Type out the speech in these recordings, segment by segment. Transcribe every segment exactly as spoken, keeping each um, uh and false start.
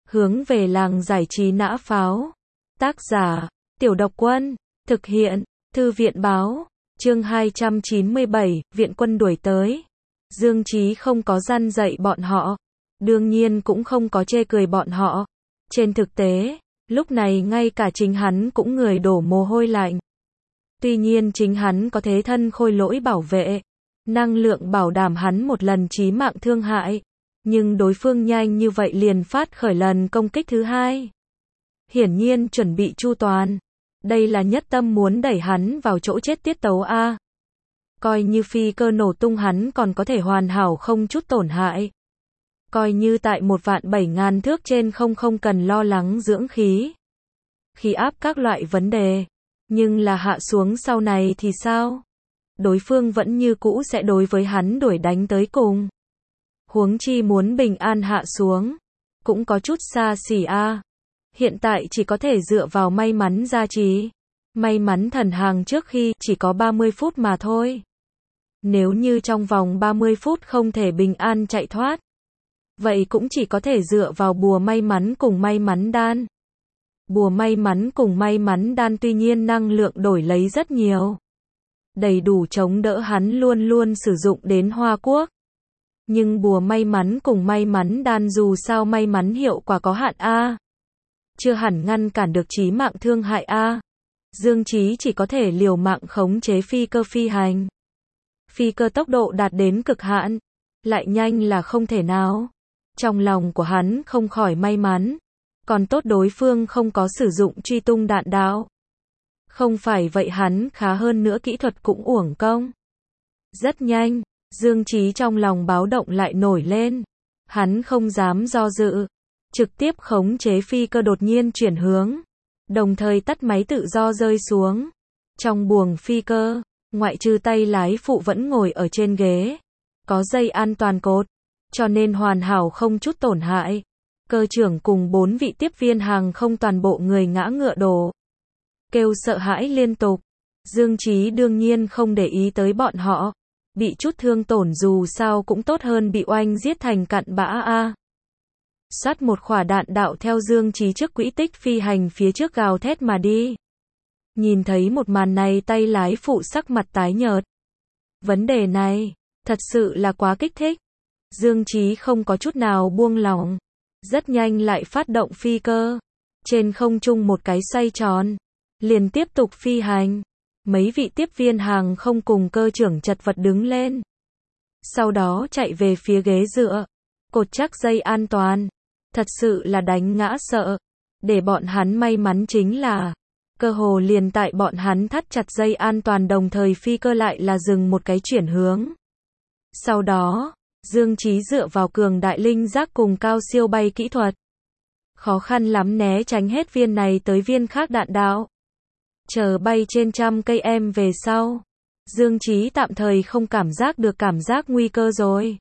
Hướng về làng giải trí nã pháo. Tác giả, Tiểu Độc Quân. Thực hiện, Thư viện Báo. Chương hai trăm chín mươi bảy, viện quân đuổi tới. Dương Chí không có răn dạy bọn họ. Đương nhiên cũng không có chê cười bọn họ. Trên thực tế, lúc này ngay cả chính hắn cũng người đổ mồ hôi lạnh. Tuy nhiên chính hắn có thế thân khôi lỗi bảo vệ. Năng lượng bảo đảm hắn một lần chí mạng thương hại. Nhưng đối phương nhanh như vậy liền phát khởi lần công kích thứ hai. Hiển nhiên chuẩn bị chu toàn. Đây là nhất tâm muốn đẩy hắn vào chỗ chết tiết tấu A. Coi như phi cơ nổ tung hắn còn có thể hoàn hảo không chút tổn hại. Coi như tại một vạn bảy ngàn thước trên không không cần lo lắng dưỡng khí. Khí áp các loại vấn đề. Nhưng là hạ xuống sau này thì sao? Đối phương vẫn như cũ sẽ đối với hắn đuổi đánh tới cùng. Huống chi muốn bình an hạ xuống. Cũng có chút xa xỉ a. Hiện tại chỉ có thể dựa vào may mắn gia trì. May mắn thần hàng trước khi chỉ có ba mươi phút mà thôi. Nếu như trong vòng ba mươi phút không thể bình an chạy thoát. Vậy cũng chỉ có thể dựa vào bùa may mắn cùng may mắn đan. Bùa may mắn cùng may mắn đan tuy nhiên năng lượng đổi lấy rất nhiều. Đầy đủ chống đỡ hắn luôn luôn sử dụng đến Hoa Quốc. Nhưng bùa may mắn cùng may mắn đan dù sao may mắn hiệu quả có hạn A. Chưa hẳn ngăn cản được chí mạng thương hại A. Dương Chí chỉ có thể liều mạng khống chế phi cơ phi hành. Phi cơ tốc độ đạt đến cực hạn. Lại nhanh là không thể nào. Trong lòng của hắn không khỏi may mắn. Còn tốt đối phương không có sử dụng truy tung đạn đạo. Không phải vậy hắn khá hơn nữa kỹ thuật cũng uổng công. Rất nhanh, Dương Chí trong lòng báo động lại nổi lên. Hắn không dám do dự. Trực tiếp khống chế phi cơ đột nhiên chuyển hướng. Đồng thời tắt máy tự do rơi xuống. Trong buồng phi cơ, ngoại trừ tay lái phụ vẫn ngồi ở trên ghế. Có dây an toàn cột. Cho nên hoàn hảo không chút tổn hại. Cơ trưởng cùng bốn vị tiếp viên hàng không toàn bộ người ngã ngựa đổ. Kêu sợ hãi liên tục. Dương Chí đương nhiên không để ý tới bọn họ. Bị chút thương tổn dù sao cũng tốt hơn bị oanh giết thành cặn bã a. Sát một quả đạn đạo theo Dương Chí trước quỹ tích phi hành phía trước gào thét mà đi. Nhìn thấy một màn này tay lái phụ sắc mặt tái nhợt. Vấn đề này, thật sự là quá kích thích. Dương Chí không có chút nào buông lỏng. Rất nhanh lại phát động phi cơ. Trên không trung một cái xoay tròn. Liền tiếp tục phi hành. Mấy vị tiếp viên hàng không cùng cơ trưởng chật vật đứng lên. Sau đó chạy về phía ghế dựa. Cột chắc dây an toàn. Thật sự là đánh ngã sợ. Để bọn hắn may mắn chính là. Cơ hồ liền tại bọn hắn thắt chặt dây an toàn đồng thời phi cơ lại là dừng một cái chuyển hướng. Sau đó, Dương Chí dựa vào cường đại linh giác cùng cao siêu bay kỹ thuật. Khó khăn lắm né tránh hết viên này tới viên khác đạn đạo. Chờ bay trên trăm cây em về sau. Dương Chí tạm thời không cảm giác được cảm giác nguy cơ rồi.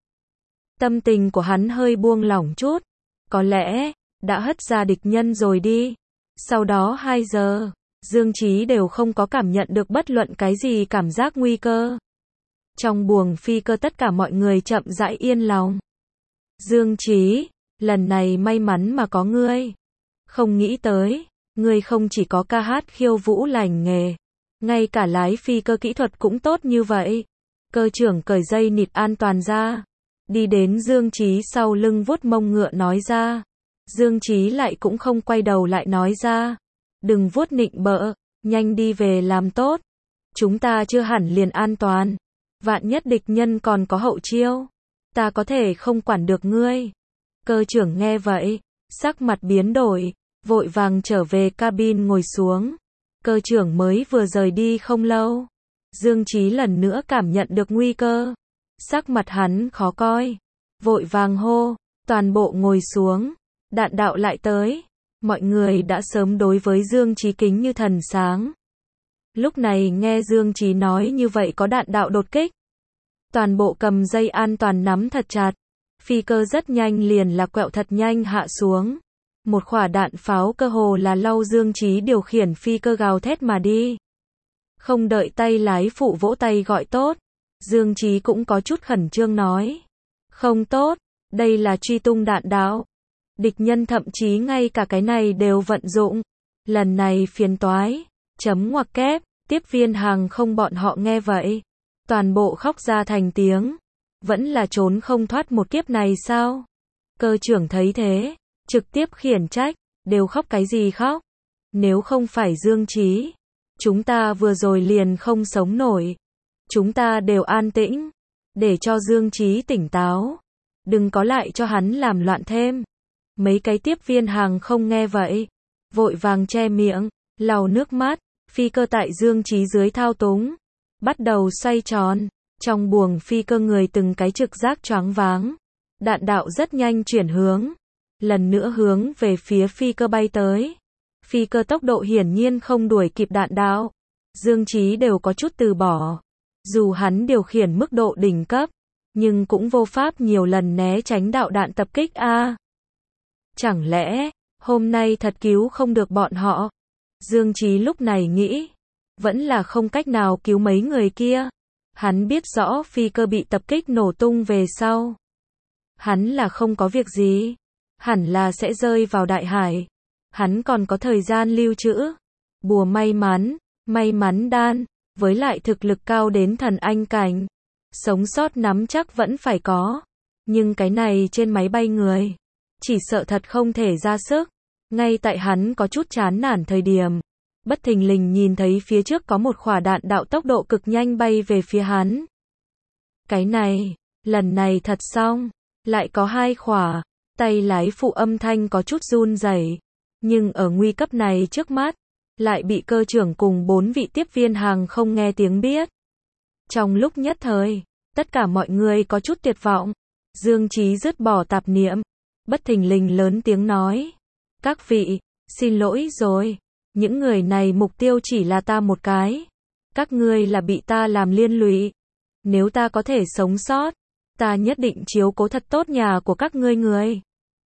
Tâm tình của hắn hơi buông lỏng chút. Có lẽ, đã hất ra địch nhân rồi đi. Sau đó hai giờ, Dương Chí đều không có cảm nhận được bất luận cái gì cảm giác nguy cơ. Trong buồng phi cơ tất cả mọi người chậm rãi yên lòng. Dương Chí, lần này may mắn mà có ngươi. Không nghĩ tới, ngươi không chỉ có ca hát khiêu vũ lành nghề, ngay cả lái phi cơ kỹ thuật cũng tốt như vậy. Cơ trưởng cởi dây nịt an toàn ra, đi đến Dương Chí sau lưng vuốt mông ngựa nói ra. Dương Chí lại cũng không quay đầu lại nói ra, đừng vuốt nịnh bợ, nhanh đi về làm tốt. Chúng ta chưa hẳn liền an toàn. Vạn nhất địch nhân còn có hậu chiêu, ta có thể không quản được ngươi. Cơ trưởng nghe vậy, sắc mặt biến đổi, vội vàng trở về cabin ngồi xuống. Cơ trưởng mới vừa rời đi không lâu. Dương Chí lần nữa cảm nhận được nguy cơ. Sắc mặt hắn khó coi. Vội vàng hô, toàn bộ ngồi xuống. Đạn đạo lại tới. Mọi người đã sớm đối với Dương Chí kính như thần sáng. Lúc này nghe Dương Chí nói như vậy có đạn đạo đột kích. Toàn bộ cầm dây an toàn nắm thật chặt. Phi cơ rất nhanh liền là quẹo thật nhanh hạ xuống. Một quả đạn pháo cơ hồ là lau Dương Chí điều khiển phi cơ gào thét mà đi. Không đợi tay lái phụ vỗ tay gọi tốt. Dương Chí cũng có chút khẩn trương nói. Không tốt, đây là truy tung đạn đạo. Địch nhân thậm chí ngay cả cái này đều vận dụng. Lần này phiền toái. Chấm ngoặc kép, tiếp viên hàng không bọn họ nghe vậy. Toàn bộ khóc ra thành tiếng. Vẫn là trốn không thoát một kiếp này sao? Cơ trưởng thấy thế. Trực tiếp khiển trách. Đều khóc cái gì khóc? Nếu không phải Dương Chí, chúng ta vừa rồi liền không sống nổi. Chúng ta đều an tĩnh. Để cho Dương Chí tỉnh táo. Đừng có lại cho hắn làm loạn thêm. Mấy cái tiếp viên hàng không nghe vậy. Vội vàng che miệng, lau nước mắt. Phi cơ tại Dương Chí dưới thao túng. Bắt đầu xoay tròn. Trong buồng phi cơ người từng cái trực giác choáng váng. Đạn đạo rất nhanh chuyển hướng. Lần nữa hướng về phía phi cơ bay tới. Phi cơ tốc độ hiển nhiên không đuổi kịp đạn đạo. Dương Chí đều có chút từ bỏ. Dù hắn điều khiển mức độ đỉnh cấp, nhưng cũng vô pháp nhiều lần né tránh đạo đạn tập kích a. Chẳng lẽ, hôm nay thật cứu không được bọn họ? Dương Chí lúc này nghĩ, vẫn là không cách nào cứu mấy người kia. Hắn biết rõ phi cơ bị tập kích nổ tung về sau. Hắn là không có việc gì. Hẳn là sẽ rơi vào đại hải. Hắn còn có thời gian lưu trữ. Bùa may mắn, may mắn đan, với lại thực lực cao đến thần anh cảnh. Sống sót nắm chắc vẫn phải có. Nhưng cái này trên máy bay người. Chỉ sợ thật không thể ra sức. Ngay tại hắn có chút chán nản thời điểm. Bất thình lình nhìn thấy phía trước có một quả đạn đạo tốc độ cực nhanh bay về phía hắn. Cái này, lần này thật xong. Lại có hai quả. Tay lái phụ âm thanh có chút run rẩy. Nhưng ở nguy cấp này trước mắt. Lại bị cơ trưởng cùng bốn vị tiếp viên hàng không nghe tiếng biết. Trong lúc nhất thời, tất cả mọi người có chút tuyệt vọng. Dương Chí dứt bỏ tạp niệm. Bất thình lình lớn tiếng nói. Các vị, xin lỗi rồi. Những người này mục tiêu chỉ là ta một cái. Các ngươi là bị ta làm liên lụy. Nếu ta có thể sống sót, ta nhất định chiếu cố thật tốt nhà của các ngươi người.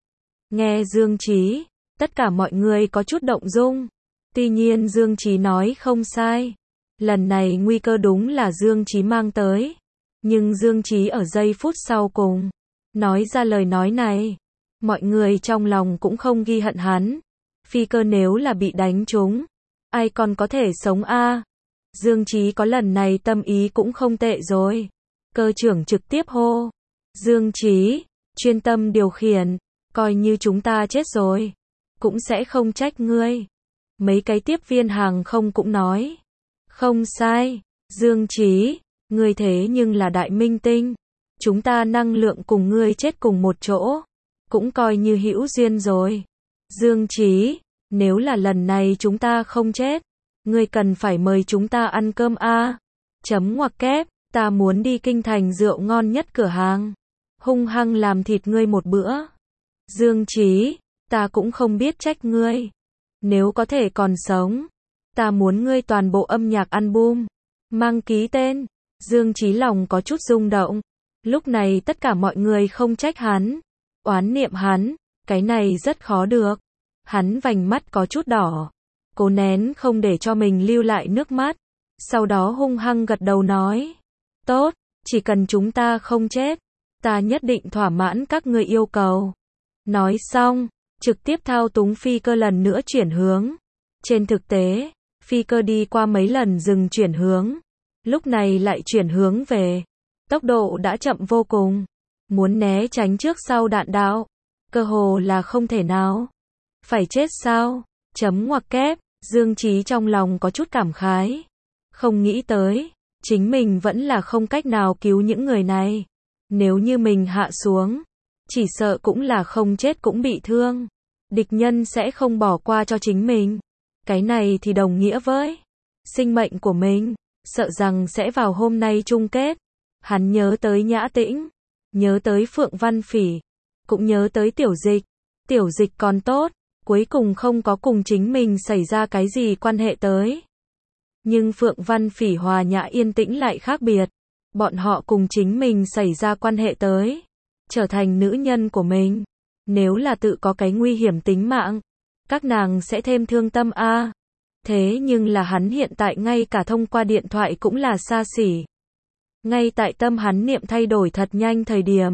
Nghe Dương Chí, tất cả mọi người có chút động dung. Tuy nhiên Dương Chí nói không sai. Lần này nguy cơ đúng là Dương Chí mang tới. Nhưng Dương Chí ở giây phút sau cùng, nói ra lời nói này. Mọi người trong lòng cũng không ghi hận hắn. Phi cơ nếu là bị đánh trúng, ai còn có thể sống a? Dương Chí có lần này tâm ý cũng không tệ rồi. Cơ trưởng trực tiếp hô. Dương Chí, chuyên tâm điều khiển. Coi như chúng ta chết rồi, cũng sẽ không trách ngươi. Mấy cái tiếp viên hàng không cũng nói. Không sai, Dương Chí, ngươi thế nhưng là đại minh tinh. Chúng ta năng lượng cùng ngươi chết cùng một chỗ. Cũng coi như hữu duyên rồi. Dương Chí, nếu là lần này chúng ta không chết, ngươi cần phải mời chúng ta ăn cơm a. Chấm ngoặc kép, ta muốn đi kinh thành rượu ngon nhất cửa hàng. Hung hăng làm thịt ngươi một bữa. Dương Chí, ta cũng không biết trách ngươi. Nếu có thể còn sống, ta muốn ngươi toàn bộ âm nhạc album, mang ký tên. Dương Chí lòng có chút rung động. Lúc này tất cả mọi người không trách hắn, oán niệm hắn, cái này rất khó được. Hắn vành mắt có chút đỏ, cố nén không để cho mình lưu lại nước mắt. Sau đó hung hăng gật đầu nói. Tốt, chỉ cần chúng ta không chết, ta nhất định thỏa mãn các ngươi yêu cầu. Nói xong, trực tiếp thao túng phi cơ lần nữa chuyển hướng. Trên thực tế, phi cơ đi qua mấy lần dừng chuyển hướng. Lúc này lại chuyển hướng về. Tốc độ đã chậm vô cùng. Muốn né tránh trước sau đạn đạo. Cơ hồ là không thể nào. Phải chết sao? Chấm ngoặc kép, Dương Chí trong lòng có chút cảm khái. Không nghĩ tới, chính mình vẫn là không cách nào cứu những người này. Nếu như mình hạ xuống, chỉ sợ cũng là không chết cũng bị thương. Địch nhân sẽ không bỏ qua cho chính mình. Cái này thì đồng nghĩa với sinh mệnh của mình, sợ rằng sẽ vào hôm nay chung kết. Hắn nhớ tới Nhã Tĩnh, nhớ tới Phượng Văn Phỉ, cũng nhớ tới Tiểu Dịch. Tiểu Dịch còn tốt, cuối cùng không có cùng chính mình xảy ra cái gì quan hệ tới. Nhưng Phượng Văn Phỉ hòa Nhã Yên Tĩnh lại khác biệt. Bọn họ cùng chính mình xảy ra quan hệ tới, trở thành nữ nhân của mình. Nếu là tự có cái nguy hiểm tính mạng, các nàng sẽ thêm thương tâm a. Thế nhưng là hắn hiện tại ngay cả thông qua điện thoại cũng là xa xỉ. Ngay tại tâm hắn niệm thay đổi thật nhanh thời điểm,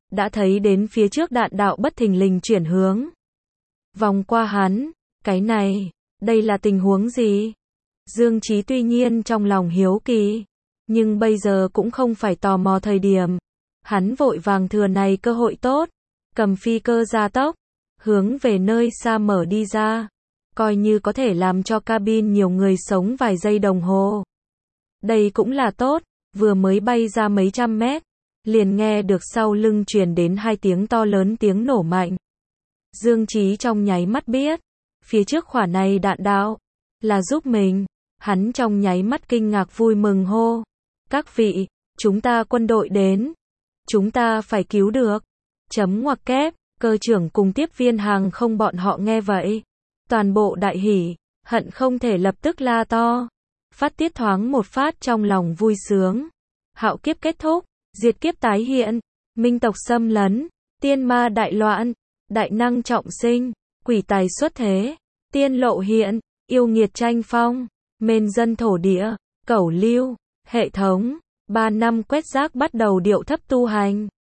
đã thấy đến phía trước đạn đạo bất thình lình chuyển hướng. Vòng qua hắn, cái này, đây là tình huống gì? Dương Chí tuy nhiên trong lòng hiếu kỳ, nhưng bây giờ cũng không phải tò mò thời điểm. Hắn vội vàng thừa này cơ hội tốt, cầm phi cơ gia tốc, hướng về nơi xa mở đi ra, coi như có thể làm cho cabin nhiều người sống vài giây đồng hồ. Đây cũng là tốt, vừa mới bay ra mấy trăm mét, liền nghe được sau lưng truyền đến hai tiếng to lớn tiếng nổ mạnh. Dương Chí trong nháy mắt biết, phía trước khỏa này đạn đạo, là giúp mình. Hắn trong nháy mắt kinh ngạc vui mừng hô. Các vị, chúng ta quân đội đến. Chúng ta phải cứu được. Chấm ngoặc kép, cơ trưởng cùng tiếp viên hàng không bọn họ nghe vậy. Toàn bộ đại hỉ, hận không thể lập tức la to. Phát tiết thoáng một phát trong lòng vui sướng. Hạo kiếp kết thúc, diệt kiếp tái hiện, minh tộc xâm lấn, tiên ma đại loạn, đại năng trọng sinh, quỷ tài xuất thế, tiên lộ hiện, yêu nghiệt tranh phong, mên dân thổ địa, cẩu lưu, hệ thống, ba năm quét rác bắt đầu điệu thấp tu hành.